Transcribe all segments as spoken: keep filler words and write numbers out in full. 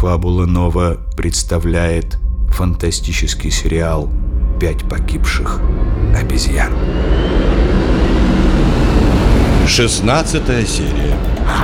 Фабула Нова представляет фантастический сериал «Пять погибших обезьян». Шестнадцатая серия.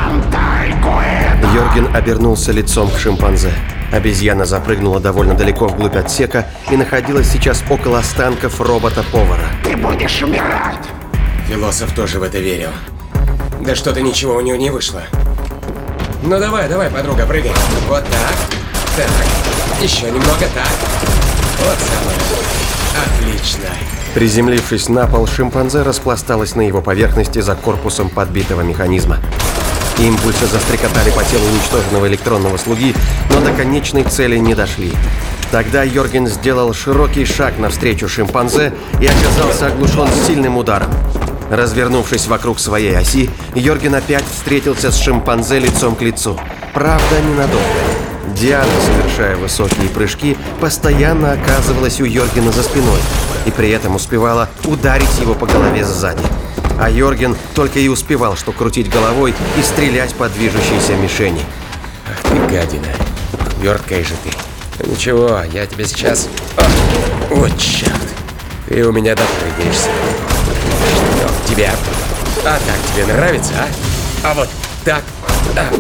Йорген обернулся лицом к шимпанзе. Обезьяна запрыгнула довольно далеко вглубь отсека и находилась сейчас около останков робота-повара. Ты будешь умирать! Философ тоже в это верил. Да что-то ничего у него не вышло. Ну давай, давай, подруга, прыгай. Вот так. Так. Еще немного так. Вот самое. Отлично. Приземлившись на пол, шимпанзе распласталась на его поверхности за корпусом подбитого механизма. Импульсы застрекотали по телу уничтоженного электронного слуги, но до конечной цели не дошли. Тогда Йорген сделал широкий шаг навстречу шимпанзе и оказался оглушен сильным ударом. Развернувшись вокруг своей оси, Йорген опять встретился с шимпанзе лицом к лицу. Правда, ненадолго. Диана, совершая высокие прыжки, постоянно оказывалась у Йоргена за спиной и при этом успевала ударить его по голове сзади. А Йорген только и успевал, что крутить головой и стрелять по движущейся мишени. Ах ты гадина. Верткая же ты. Ну ничего, я тебе сейчас... О, вот черт. Ты у меня допрыгаешься. Что тебя? А так тебе нравится, а? А вот так? А.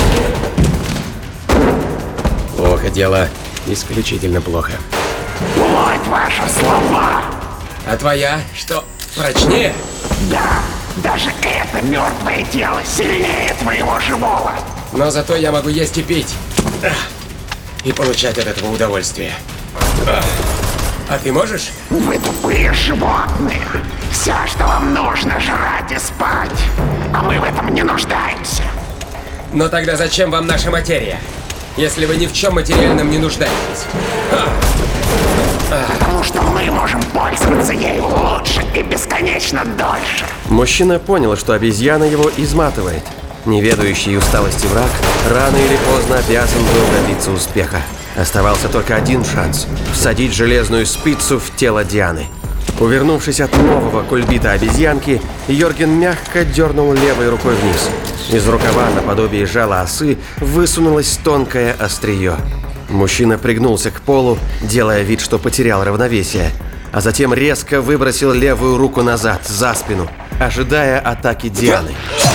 Плохо дело. Исключительно плохо. Вот ваши слова. А твоя? Что, прочнее? Да, даже это мертвое тело сильнее твоего живого. Но зато я могу есть и пить. И получать от этого удовольствие. А ты можешь? Вы тупые животные. Все, что вам нужно, жрать и спать. А мы в этом не нуждаемся. Но тогда зачем вам наша материя, если вы ни в чем материальном не нуждаетесь? Потому что мы можем пользоваться ею лучше и бесконечно дольше. Мужчина понял, что обезьяна его изматывает. Неведающий усталости враг рано или поздно обязан был добиться успеха. Оставался только один шанс – всадить железную спицу в тело Дианы. Увернувшись от нового кульбита обезьянки, Йорген мягко дернул левой рукой вниз. Из рукава наподобие жала осы высунулось тонкое острие. Мужчина пригнулся к полу, делая вид, что потерял равновесие, а затем резко выбросил левую руку назад, за спину, ожидая атаки Дианы.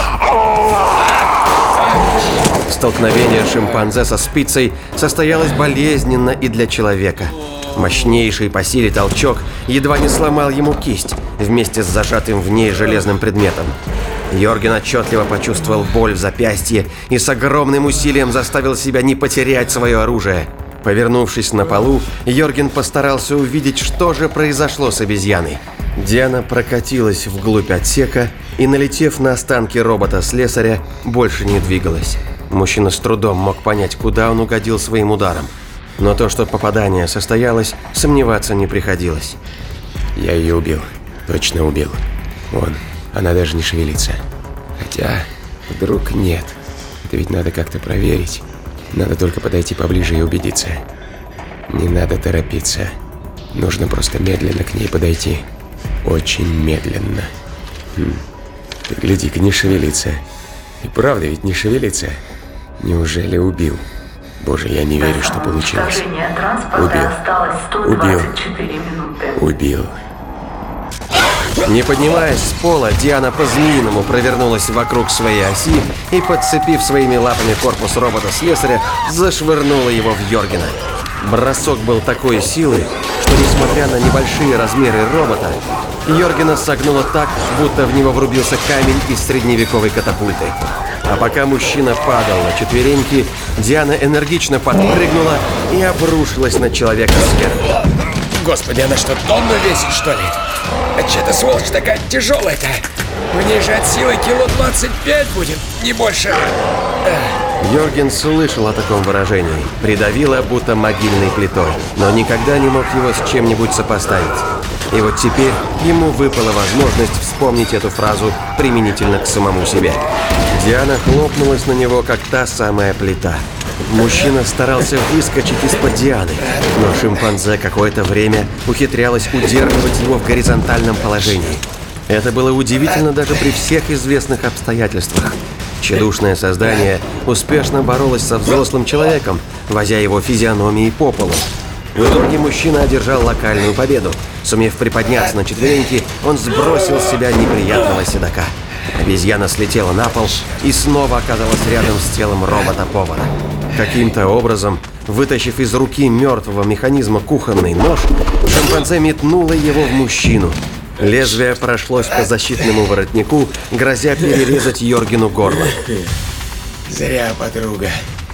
Столкновение шимпанзе со спицей состоялось болезненно и для человека. Мощнейший по силе толчок едва не сломал ему кисть вместе с зажатым в ней железным предметом. Йорген отчетливо почувствовал боль в запястье и с огромным усилием заставил себя не потерять свое оружие. Повернувшись на полу, Йорген постарался увидеть, что же произошло с обезьяной. Диана прокатилась вглубь отсека и, налетев на останки робота-слесаря, больше не двигалась. Мужчина с трудом мог понять, куда он угодил своим ударом. Но то, что попадание состоялось, сомневаться не приходилось. Я ее убил. Точно убил. Вон, она даже не шевелится. Хотя, вдруг нет. Это ведь надо как-то проверить. Надо только подойти поближе и убедиться. Не надо торопиться. Нужно просто медленно к ней подойти. Очень медленно. Хм. Ты гляди-ка, не шевелится. И правда ведь не шевелится. Неужели убил? Боже, я не верю, что получилось. Убил. Убил. Убил. Не поднимаясь с пола, Диана по-змеиному провернулась вокруг своей оси и, подцепив своими лапами корпус робота-слесаря, зашвырнула его в Йоргена. Бросок был такой силы, что, несмотря на небольшие размеры робота, Йоргена согнуло так, будто в него врубился камень из средневековой катапульты. А пока мужчина падал на четвереньки, Диана энергично подпрыгнула и обрушилась на человека сверху. Господи, она что, тонну весит, что ли? А че эта сволочь такая тяжелая-то? В ней же от силы кило двадцать пять будет, не больше. Йорген слышал о таком выражении. Придавило, будто могильной плитой, но никогда не мог его с чем-нибудь сопоставить. И вот теперь ему выпала возможность вспомнить эту фразу применительно к самому себе. Диана хлопнулась на него, как та самая плита. Мужчина старался выскочить из-под Дианы, но шимпанзе какое-то время ухитрялась удерживать его в горизонтальном положении. Это было удивительно даже при всех известных обстоятельствах. Тщедушное создание успешно боролось со взрослым человеком, возя его физиономией по полу. В итоге мужчина одержал локальную победу. Сумев приподняться на четвереньки, он сбросил с себя неприятного седока. Обезьяна слетела на пол и снова оказалась рядом с телом робота-повара. Каким-то образом, вытащив из руки мертвого механизма кухонный нож, шимпанзе метнуло его в мужчину. Лезвие прошлось по защитному воротнику, грозя перерезать Йоргену горло. Зря, подруга.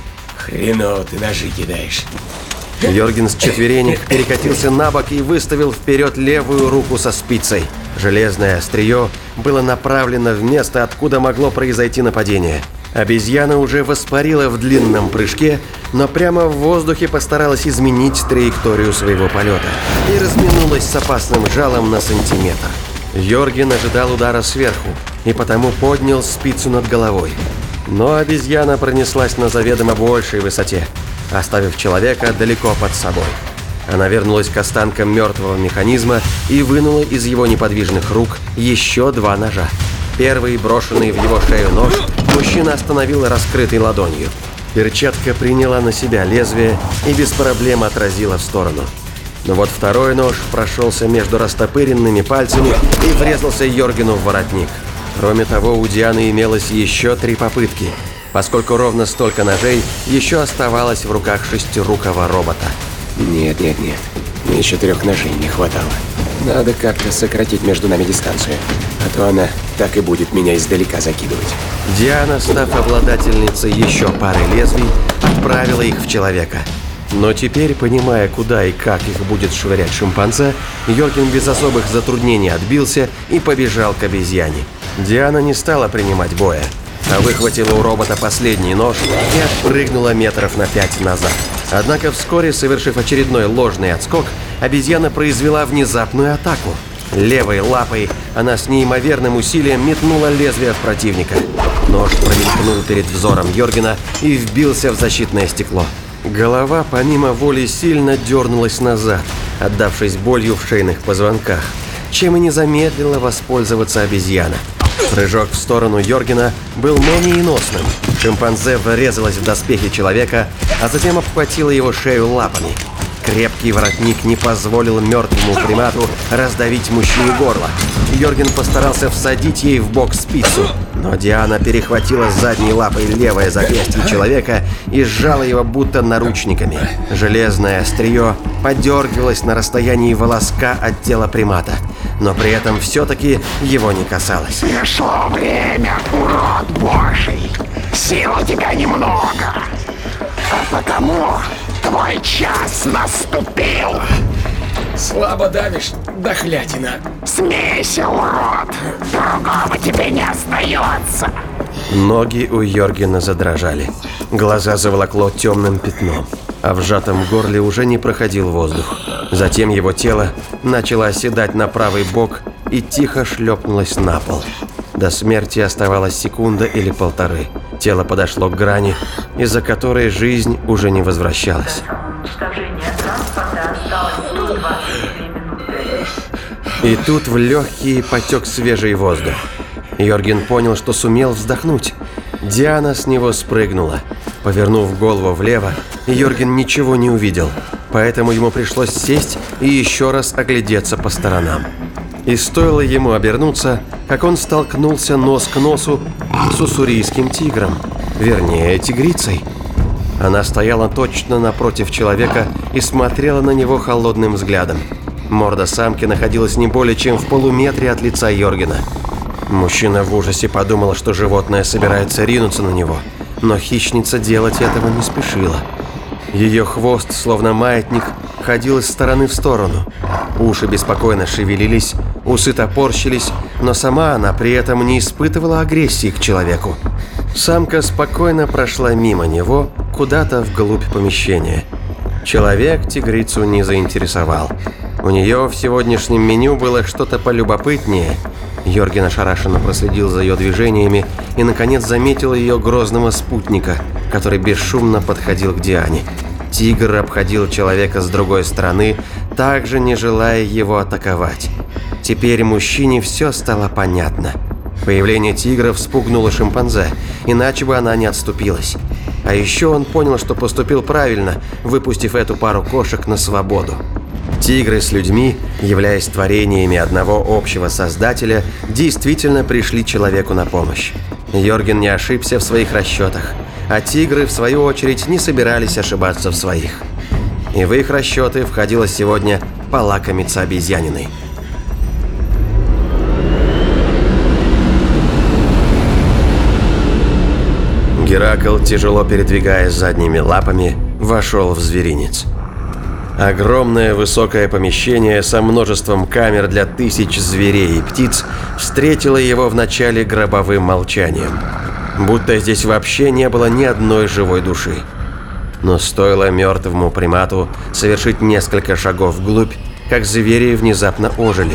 Хреново ты ножи кидаешь. Йорген с четверенек перекатился на бок и выставил вперед левую руку со спицей. Железное острие было направлено в место, откуда могло произойти нападение. Обезьяна уже воспарила в длинном прыжке, но прямо в воздухе постаралась изменить траекторию своего полета и разминулась с опасным жалом на сантиметр. Йорген ожидал удара сверху и потому поднял спицу над головой. Но обезьяна пронеслась на заведомо большей высоте, оставив человека далеко под собой. Она вернулась к останкам мертвого механизма и вынула из его неподвижных рук еще два ножа. Первый, брошенный в его шею нож, мужчина остановил раскрытой ладонью. Перчатка приняла на себя лезвие и без проблем отразила в сторону. Но вот второй нож прошелся между растопыренными пальцами и врезался Йоргену в воротник. Кроме того, у Дианы имелось еще три попытки, поскольку ровно столько ножей еще оставалось в руках шестирукого робота. Нет, нет, нет. Мне еще трех ножей не хватало. Надо как-то сократить между нами дистанцию, а то она так и будет меня издалека закидывать. Диана, став обладательницей еще пары лезвий, отправила их в человека. Но теперь, понимая, куда и как их будет швырять шимпанзе, Йорген без особых затруднений отбился и побежал к обезьяне. Диана не стала принимать боя, а выхватила у робота последний нож и отпрыгнула метров на пять назад. Однако вскоре, совершив очередной ложный отскок, обезьяна произвела внезапную атаку. Левой лапой она с неимоверным усилием метнула лезвие в противника. Нож промелькнул перед взором Йоргена и вбился в защитное стекло. Голова помимо воли сильно дернулась назад, отдавшись болью в шейных позвонках, чем и не замедлила воспользоваться обезьяна. Прыжок в сторону Йоргена был молниеносным. Шимпанзе врезалась в доспехи человека, а затем обхватила его шею лапами. Крепкий воротник не позволил мертвому примату раздавить мужчине горло. Йорген постарался всадить ей в бок спицу, но Диана перехватила задней лапой левое запястье человека и сжала его будто наручниками. Железное острие подергивалось на расстоянии волоска от тела примата, но при этом все-таки его не касалось. Пришло время, урод божий. Сил у тебя немного, а потому твой час наступил. Слабо давишь, дохлятина. Смейся, урод. Другого тебе не остается. Ноги у Йоргена задрожали. Глаза заволокло темным пятном, а в сжатом горле уже не проходил воздух. Затем его тело начало оседать на правый бок и тихо шлепнулось на пол. До смерти оставалась секунда или полторы. Тело подошло к грани, из-за которой жизнь уже не возвращалась. И тут в легкие потек свежий воздух. Йорген понял, что сумел вздохнуть. Диана с него спрыгнула. Повернув голову влево, Йорген ничего не увидел, поэтому ему пришлось сесть и еще раз оглядеться по сторонам. И стоило ему обернуться, как он столкнулся нос к носу с уссурийским тигром, вернее, тигрицей. Она стояла точно напротив человека и смотрела на него холодным взглядом. Морда самки находилась не более чем в полуметре от лица Йоргена. Мужчина в ужасе подумал, что животное собирается ринуться на него, но хищница делать этого не спешила. Ее хвост, словно маятник, ходил из стороны в сторону. Уши беспокойно шевелились, усы топорщились, но сама она при этом не испытывала агрессии к человеку. Самка спокойно прошла мимо него, куда-то вглубь помещения. Человек тигрицу не заинтересовал. У нее в сегодняшнем меню было что-то полюбопытнее. Йорген ошарашенно проследил за ее движениями и, наконец, заметил ее грозного спутника, который бесшумно подходил к Диане. Тигр обходил человека с другой стороны, также не желая его атаковать. Теперь мужчине все стало понятно. Появление тигра вспугнуло шимпанзе, иначе бы она не отступилась. А еще он понял, что поступил правильно, выпустив эту пару кошек на свободу. Тигры с людьми, являясь творениями одного общего создателя, действительно пришли человеку на помощь. Йорген не ошибся в своих расчетах, а тигры, в свою очередь, не собирались ошибаться в своих. И в их расчеты входило сегодня полакомиться обезьяниной. Геракл, тяжело передвигаясь задними лапами, вошел в зверинец. Огромное высокое помещение со множеством камер для тысяч зверей и птиц встретило его вначале гробовым молчанием, будто здесь вообще не было ни одной живой души. Но стоило мертвому примату совершить несколько шагов вглубь, как звери внезапно ожили.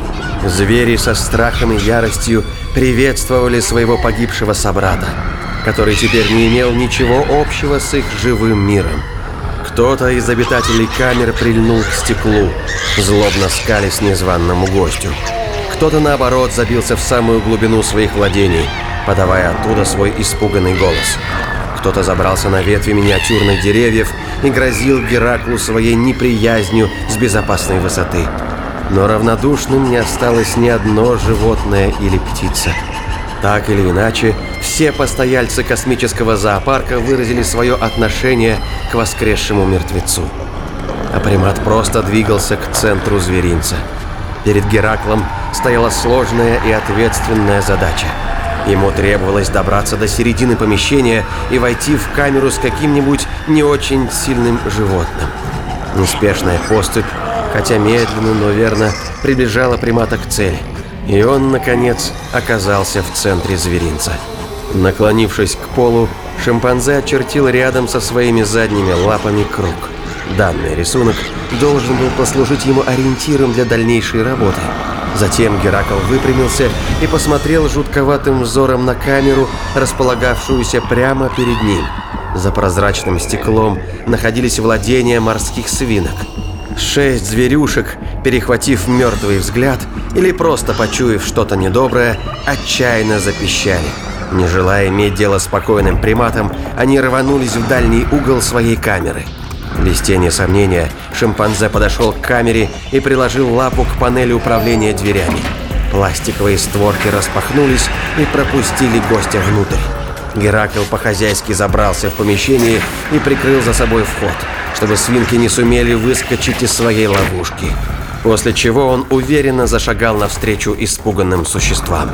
Звери со страхом и яростью приветствовали своего погибшего собрата, который теперь не имел ничего общего с их живым миром. Кто-то из обитателей камер прильнул к стеклу, злобно скалясь незваному гостю. Кто-то, наоборот, забился в самую глубину своих владений, подавая оттуда свой испуганный голос. Кто-то забрался на ветви миниатюрных деревьев и грозил Гераклу своей неприязнью с безопасной высоты. Но равнодушным не осталось ни одно животное или птица. Так или иначе, все постояльцы космического зоопарка выразили свое отношение к воскресшему мертвецу. А примат просто двигался к центру зверинца. Перед Гераклом стояла сложная и ответственная задача. Ему требовалось добраться до середины помещения и войти в камеру с каким-нибудь не очень сильным животным. Неспешная поступь, хотя медленно, но верно, приближала примата к цели. И он, наконец, оказался в центре зверинца. Наклонившись к полу, шимпанзе очертил рядом со своими задними лапами круг. Данный рисунок должен был послужить ему ориентиром для дальнейшей работы. Затем Геракл выпрямился и посмотрел жутковатым взором на камеру, располагавшуюся прямо перед ним. За прозрачным стеклом находились владения морских свинок. Шесть зверюшек, перехватив мертвый взгляд или просто почуяв что-то недоброе, отчаянно запищали. Не желая иметь дело с спокойным приматом, они рванулись в дальний угол своей камеры. Без тени сомнения, шимпанзе подошел к камере и приложил лапу к панели управления дверями. Пластиковые створки распахнулись и пропустили гостя внутрь. Геракл по-хозяйски забрался в помещение и прикрыл за собой вход, чтобы свинки не сумели выскочить из своей ловушки. После чего он уверенно зашагал навстречу испуганным существам.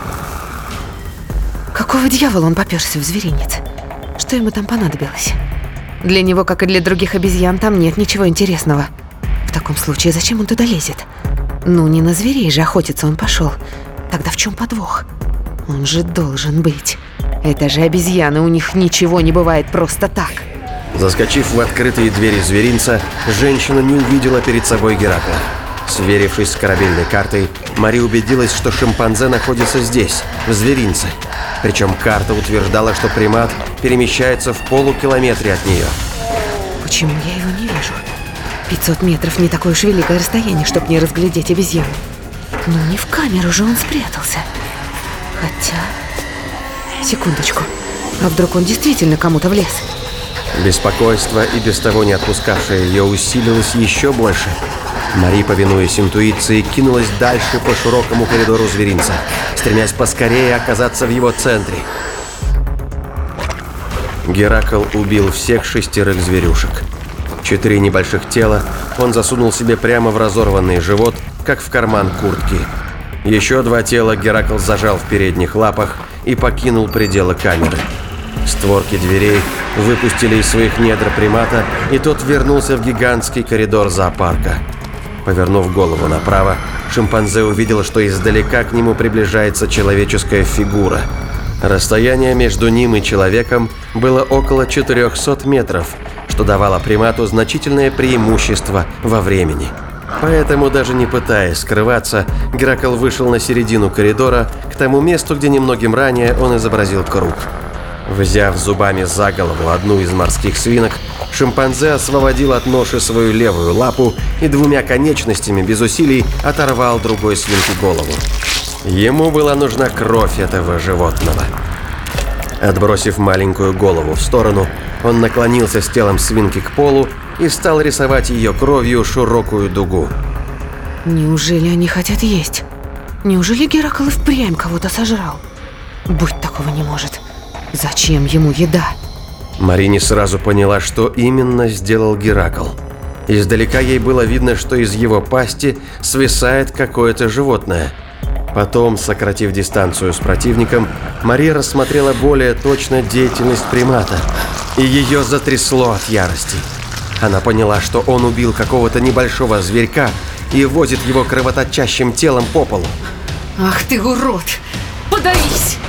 Какого дьявола он попёрся в зверинец? Что ему там понадобилось? Для него, как и для других обезьян, там нет ничего интересного. В таком случае, зачем он туда лезет? Ну, не на зверей же охотиться он пошел. Тогда в чем подвох? Он же должен быть. Это же обезьяны, у них ничего не бывает просто так. Заскочив в открытые двери зверинца, женщина не увидела перед собой Геракла. Сверившись с корабельной картой, Мари убедилась, что шимпанзе находится здесь, в зверинце. Причем карта утверждала, что примат перемещается в полукилометре от нее. Почему я его не вижу? пятьсот метров не такое уж великое расстояние, чтобы не разглядеть обезьяну. Но не в камеру же он спрятался. Хотя... Секундочку. А вдруг он действительно кому-то влез? Беспокойство, и без того не отпускавшее ее, усилилось еще больше. Мари, повинуясь интуиции, кинулась дальше по широкому коридору зверинца, стремясь поскорее оказаться в его центре. Геракл убил всех шестерых зверюшек. Четыре небольших тела он засунул себе прямо в разорванный живот, как в карман куртки. Еще два тела Геракл зажал в передних лапах и покинул пределы камеры. Створки дверей выпустили из своих недр примата, и тот вернулся в гигантский коридор зоопарка. Повернув голову направо, шимпанзе увидел, что издалека к нему приближается человеческая фигура. Расстояние между ним и человеком было около четырехсот метров, что давало примату значительное преимущество во времени. Поэтому, даже не пытаясь скрываться, Геракл вышел на середину коридора, к тому месту, где немногим ранее он изобразил круг. Взяв зубами за голову одну из морских свинок, шимпанзе освободил от ноши свою левую лапу и двумя конечностями без усилий оторвал другой свинке голову. Ему была нужна кровь этого животного. Отбросив маленькую голову в сторону, он наклонился с телом свинки к полу и стал рисовать ее кровью широкую дугу. Неужели они хотят есть? Неужели Геракл и впрямь кого-то сожрал? Быть такого не может. Зачем ему еда? Мари не сразу поняла, что именно сделал Геракл. Издалека ей было видно, что из его пасти свисает какое-то животное. Потом, сократив дистанцию с противником, Мари рассмотрела более точно деятельность примата, и ее затрясло от ярости. Она поняла, что он убил какого-то небольшого зверька и возит его кровоточащим телом по полу. Ах ты урод! Подавись!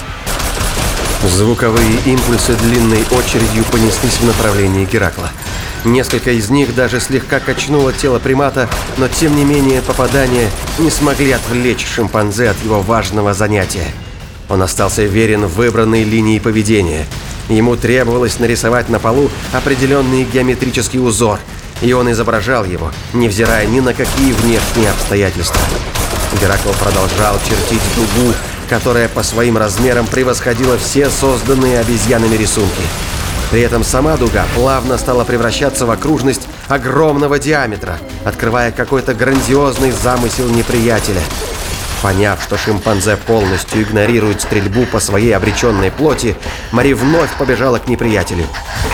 Звуковые импульсы длинной очередью понеслись в направлении Геракла. Несколько из них даже слегка качнуло тело примата, но тем не менее попадания не смогли отвлечь шимпанзе от его важного занятия. Он остался верен выбранной линии поведения. Ему требовалось нарисовать на полу определенный геометрический узор, и он изображал его, невзирая ни на какие внешние обстоятельства. Геракл продолжал чертить дугу, которая по своим размерам превосходила все созданные обезьянами рисунки. При этом сама дуга плавно стала превращаться в окружность огромного диаметра, открывая какой-то грандиозный замысел неприятеля. Поняв, что шимпанзе полностью игнорирует стрельбу по своей обреченной плоти, Мари вновь побежала к неприятелю.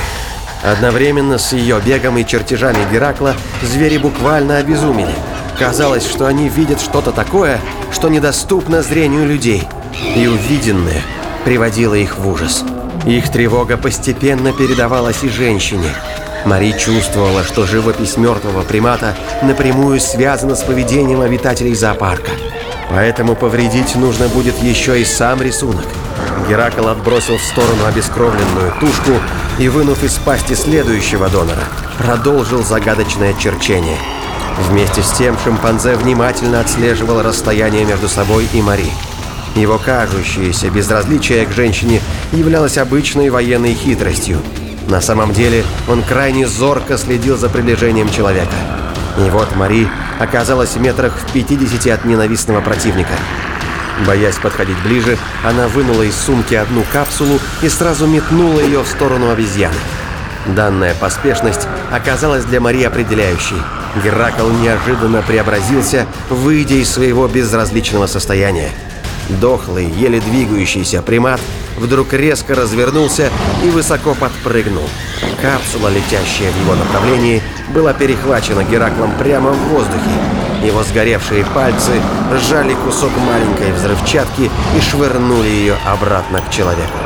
Одновременно с ее бегом и чертежами Геракла звери буквально обезумели. Казалось, что они видят что-то такое, что недоступно зрению людей. И увиденное приводило их в ужас. Их тревога постепенно передавалась и женщине. Мари чувствовала, что живопись мертвого примата напрямую связана с поведением обитателей зоопарка. Поэтому повредить нужно будет еще и сам рисунок. Геракл отбросил в сторону обескровленную тушку и, вынув из пасти следующего донора, продолжил загадочное черчение. Вместе с тем шимпанзе внимательно отслеживал расстояние между собой и Мари. Его кажущееся безразличие к женщине являлось обычной военной хитростью. На самом деле он крайне зорко следил за приближением человека. И вот Мари оказалась в метрах в пятидесяти от ненавистного противника. Боясь подходить ближе, она вынула из сумки одну капсулу и сразу метнула ее в сторону обезьяны. Данная поспешность оказалась для Мари определяющей. Геракл неожиданно преобразился, выйдя из своего безразличного состояния. Дохлый, еле двигающийся примат вдруг резко развернулся и высоко подпрыгнул. Капсула, летящая в его направлении, была перехвачена Гераклом прямо в воздухе. Его сгоревшие пальцы сжали кусок маленькой взрывчатки и швырнули ее обратно к человеку.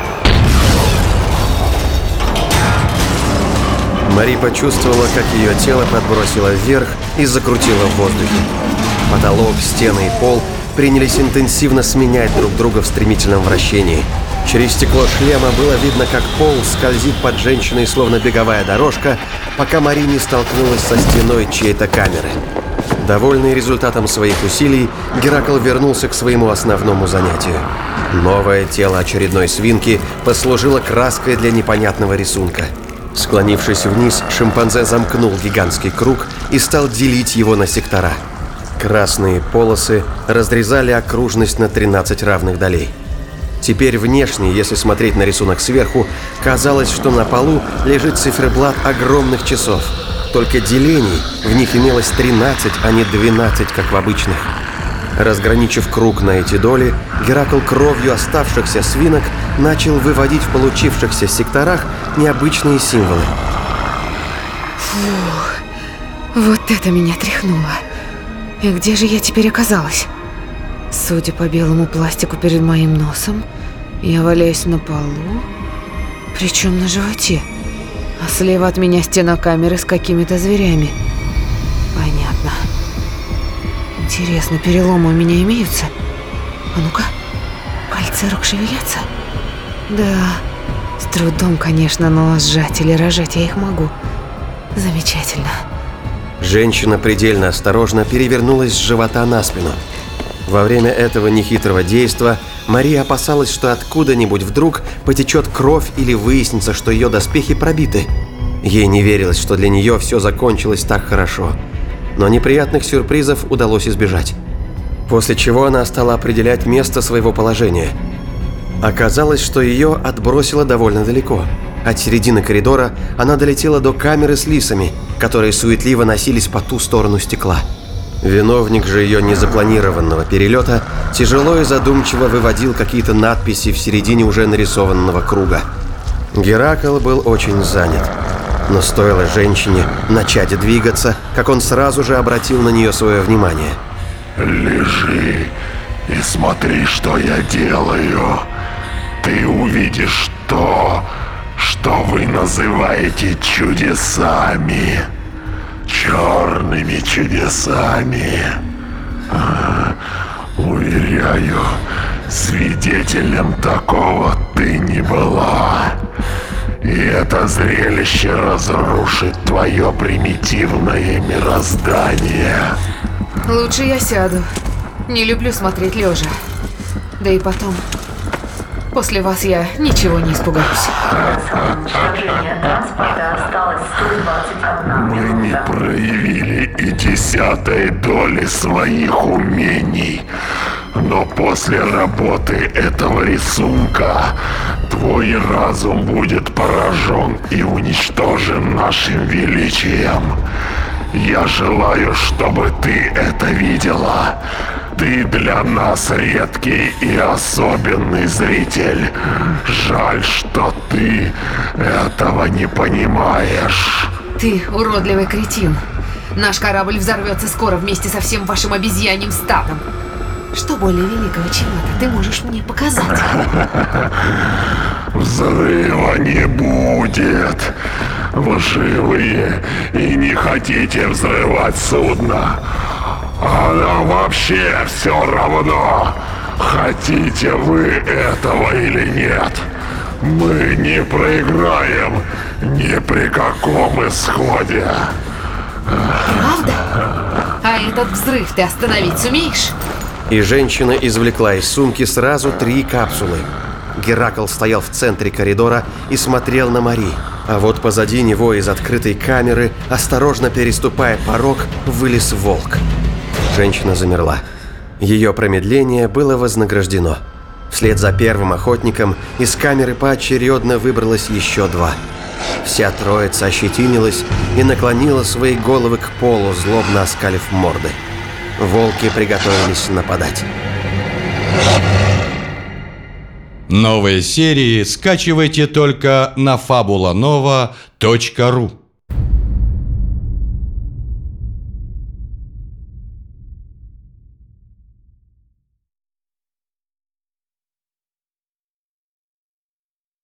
Мари почувствовала, как ее тело подбросило вверх и закрутило в воздухе. Потолок, стены и пол принялись интенсивно сменять друг друга в стремительном вращении. Через стекло шлема было видно, как пол скользит под женщиной, словно беговая дорожка, пока Мари не столкнулась со стеной чьей-то камеры. Довольный результатом своих усилий, Геракл вернулся к своему основному занятию. Новое тело очередной свинки послужило краской для непонятного рисунка. Склонившись вниз, шимпанзе замкнул гигантский круг и стал делить его на сектора. Красные полосы разрезали окружность на тринадцать равных долей. Теперь внешне, если смотреть на рисунок сверху, казалось, что на полу лежит циферблат огромных часов. Только делений в них имелось тринадцать, а не двенадцать, как в обычных. Разграничив круг на эти доли, Геракл кровью оставшихся свинок начал выводить в получившихся секторах необычные символы. Фух, вот это меня тряхнуло. И где же я теперь оказалась? Судя по белому пластику перед моим носом, я валяюсь на полу, причем на животе. А слева от меня стена камеры с какими-то зверями. Понятно. Интересно, переломы у меня имеются? А ну-ка, пальцы рук шевелятся? Да, с трудом, конечно, но сжать или рожать я их могу. Замечательно. Женщина предельно осторожно перевернулась с живота на спину. Во время этого нехитрого действа Мария опасалась, что откуда-нибудь вдруг потечет кровь или выяснится, что ее доспехи пробиты. Ей не верилось, что для нее все закончилось так хорошо. Но неприятных сюрпризов удалось избежать. после чего она стала определять место своего положения. Оказалось, что ее отбросило довольно далеко. От середины коридора она долетела до камеры с лисами, которые суетливо носились по ту сторону стекла. Виновник же ее незапланированного перелета тяжело и задумчиво выводил какие-то надписи в середине уже нарисованного круга. Геракл был очень занят. Но стоило женщине начать двигаться, как он сразу же обратил на нее свое внимание. Лежи и смотри, что я делаю. Ты увидишь то, что вы называете чудесами. Черными чудесами. Уверяю, свидетелем такого ты не была. И это зрелище разрушит твое примитивное мироздание. Лучше я сяду. Не люблю смотреть лежа. Да и потом, после вас я ничего не испугаюсь. Мы не проявили и десятой доли своих умений. Но после работы этого рисунка твой разум будет поражен и уничтожен нашим величием. Я желаю, чтобы ты это видела. Ты для нас редкий и особенный зритель. Жаль, что ты этого не понимаешь. Ты уродливый кретин. Наш корабль взорвется скоро вместе со всем вашим обезьяньим стадом. Что более великого, чем это, ты можешь мне показать? Взрыва не будет. Вы живые и не хотите взрывать судно. А нам вообще все равно, хотите вы этого или нет. Мы не проиграем ни при каком исходе. Правда? А этот взрыв ты остановить сумеешь? И женщина извлекла из сумки сразу три капсулы. Геракл стоял в центре коридора и смотрел на Мари. А вот позади него из открытой камеры, осторожно переступая порог, вылез волк. Женщина замерла. Ее промедление было вознаграждено. Вслед за первым охотником из камеры поочередно выбралось еще два. Вся троица ощетинилась и наклонила свои головы к полу, злобно оскалив морды. Волки приготовились нападать. Новые серии скачивайте только на фабула нова точка ру.